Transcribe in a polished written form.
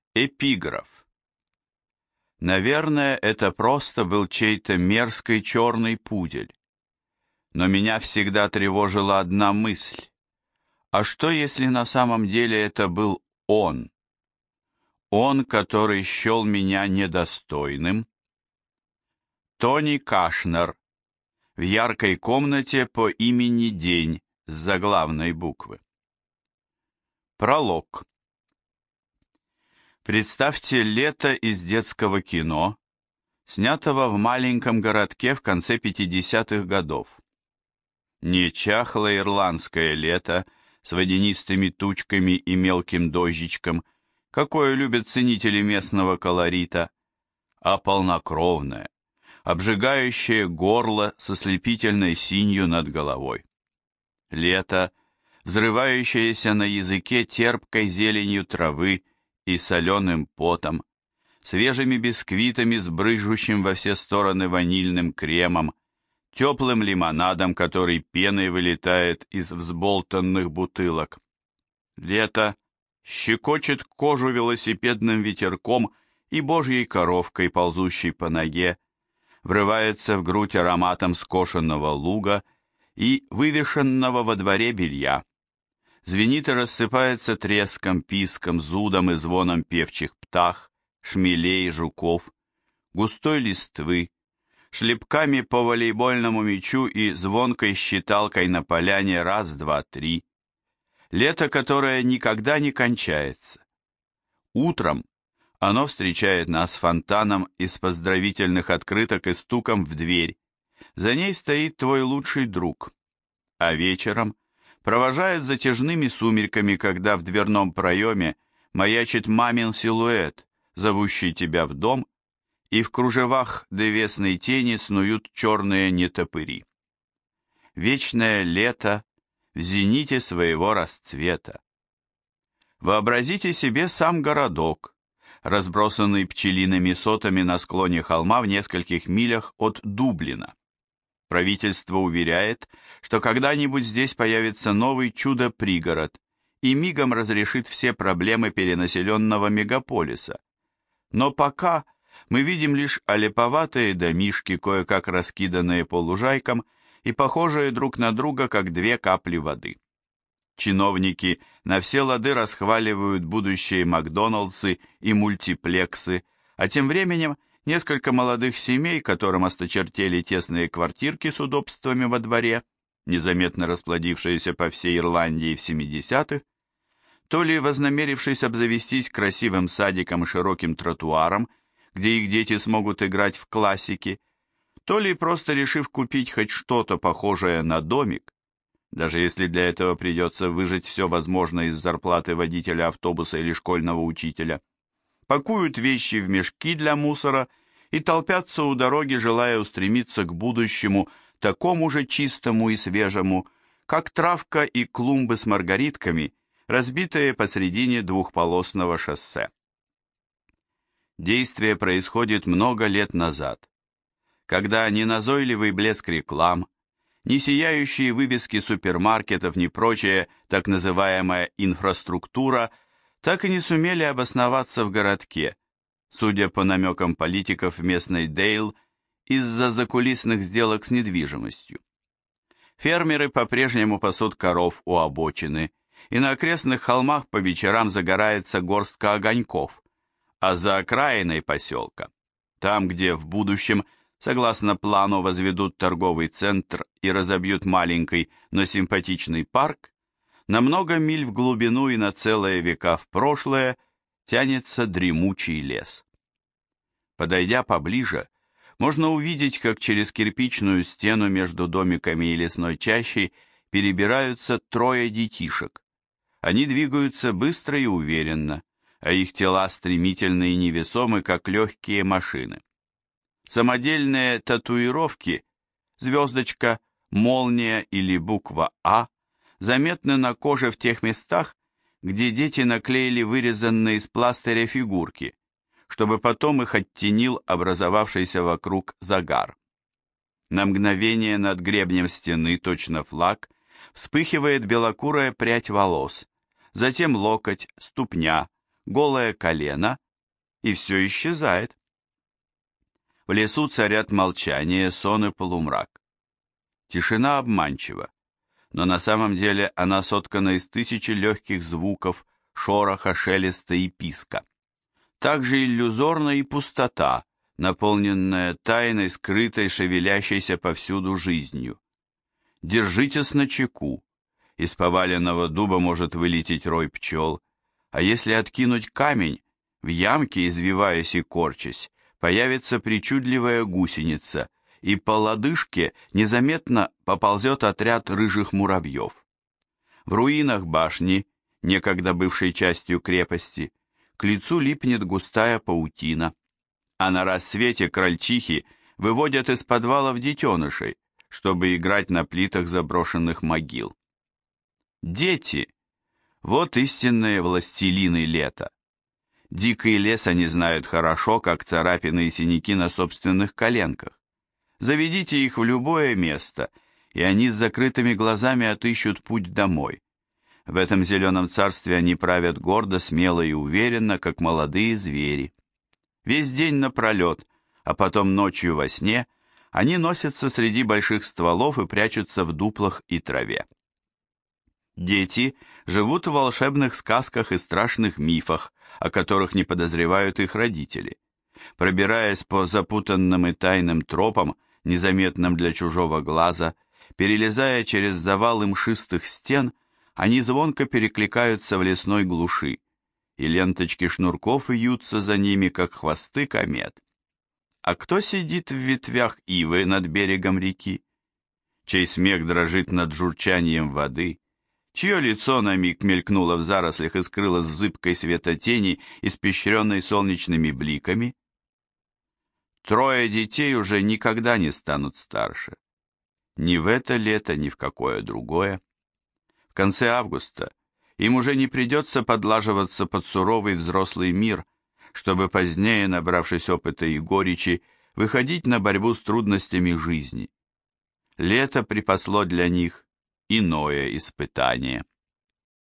Эпиграф. Наверное, это просто был чей-то мерзкий черный пудель. Но меня всегда тревожила одна мысль. А что, если на самом деле это был он? Он, который счел меня недостойным? Тони Кашнер. В яркой комнате по имени День с заглавной буквы. Пролог. Представьте лето из детского кино, снятого в маленьком городке в конце 50-х годов. Не чахлое ирландское лето с водянистыми тучками и мелким дождичком, какое любят ценители местного колорита, а полнокровное, обжигающее горло со слепительной синью над головой. Лето, взрывающееся на языке терпкой зеленью травы и соленым потом, свежими бисквитами с брызжущим во все стороны ванильным кремом, теплым лимонадом, который пеной вылетает из взболтанных бутылок. Лето щекочет кожу велосипедным ветерком и божьей коровкой, ползущей по ноге, врывается в грудь ароматом скошенного луга и вывешенного во дворе белья. Звенит и рассыпается треском, писком, зудом и звоном певчих птах, шмелей, жуков, густой листвы, шлепками по волейбольному мячу и звонкой считалкой на поляне раз, два, три. Лето, которое никогда не кончается. Утром оно встречает нас фонтаном из поздравительных открыток и стуком в дверь. За ней стоит твой лучший друг. А вечером провожает затяжными сумерками, когда в дверном проеме маячит мамин силуэт, зовущий тебя в дом, и в кружевах древесной тени снуют черные нетопыри. Вечное лето в зените своего расцвета. Вообразите себе сам городок, разбросанный пчелиными сотами на склоне холма в нескольких милях от Дублина. Правительство уверяет, что когда-нибудь здесь появится новый чудо-пригород и мигом разрешит все проблемы перенаселенного мегаполиса. Но пока мы видим лишь олеповатые домишки, кое-как раскиданные по лужайкам и похожие друг на друга, как две капли воды. Чиновники на все лады расхваливают будущие Макдоналдсы и мультиплексы, а тем временем несколько молодых семей, которым осточертели тесные квартирки с удобствами во дворе, незаметно расплодившиеся по всей Ирландии в 70-х, то ли вознамерившись обзавестись красивым садиком и широким тротуаром, где их дети смогут играть в классики, то ли просто решив купить хоть что-то похожее на домик, даже если для этого придется выжать все возможное из зарплаты водителя автобуса или школьного учителя, пакуют вещи в мешки для мусора и толпятся у дороги, желая устремиться к будущему, такому же чистому и свежему, как травка и клумбы с маргаритками, разбитые посредине двухполосного шоссе. Действие происходит много лет назад, когда ни назойливый блеск реклам, ни сияющие вывески супермаркетов, ни прочая так называемая инфраструктура так и не сумели обосноваться в городке, судя по намекам политиков местной Дейл, из-за закулисных сделок с недвижимостью. Фермеры по-прежнему пасут коров у обочины, и на окрестных холмах по вечерам загорается горстка огоньков, а за окраиной поселка, там, где в будущем, согласно плану, возведут торговый центр и разобьют маленький, но симпатичный парк, на много миль в глубину и на целые века в прошлое тянется дремучий лес. Подойдя поближе, можно увидеть, как через кирпичную стену между домиками и лесной чащей перебираются трое детишек. Они двигаются быстро и уверенно, а их тела стремительны и невесомы, как легкие машины. Самодельные татуировки, звездочка, молния или буква «А», заметны на коже в тех местах, где дети наклеили вырезанные из пластыря фигурки, чтобы потом их оттенил образовавшийся вокруг загар. На мгновение над гребнем стены, точно флаг, вспыхивает белокурая прядь волос, затем локоть, ступня, голое колено, и все исчезает. В лесу царят молчание, сон и полумрак. Тишина обманчива, но на самом деле она соткана из тысячи легких звуков, шороха, шелеста и писка. Также иллюзорна и пустота, наполненная тайной, скрытой, шевелящейся повсюду жизнью. Держитесь начеку. Из поваленного дуба может вылететь рой пчел, а если откинуть камень, в ямке, извиваясь и корчась, появится причудливая гусеница, и по лодыжке незаметно поползет отряд рыжих муравьев. В руинах башни, некогда бывшей частью крепости, к лицу липнет густая паутина, а на рассвете крольчихи выводят из подвалов детенышей, чтобы играть на плитах заброшенных могил. Дети – вот истинные властелины лета. Дикий лес они знают хорошо, как царапины и синяки на собственных коленках. Заведите их в любое место, и они с закрытыми глазами отыщут путь домой. В этом зеленом царстве они правят гордо, смело и уверенно, как молодые звери. Весь день напролет, а потом ночью во сне, они носятся среди больших стволов и прячутся в дуплах и траве. Дети живут в волшебных сказках и страшных мифах, о которых не подозревают их родители. Пробираясь по запутанным и тайным тропам, незаметным для чужого глаза, перелезая через завалы мшистых стен, они звонко перекликаются в лесной глуши, и ленточки шнурков вьются за ними, как хвосты комет. А кто сидит в ветвях ивы над берегом реки? Чей смех дрожит над журчанием воды? Чье лицо на миг мелькнуло в зарослях и скрылось в зыбкой светотени, испещренной солнечными бликами? Трое детей уже никогда не станут старше. Ни в это лето, ни в какое другое. В конце августа им уже не придется подлаживаться под суровый взрослый мир, чтобы позднее, набравшись опыта и горечи, выходить на борьбу с трудностями жизни. Лето припасло для них иное испытание.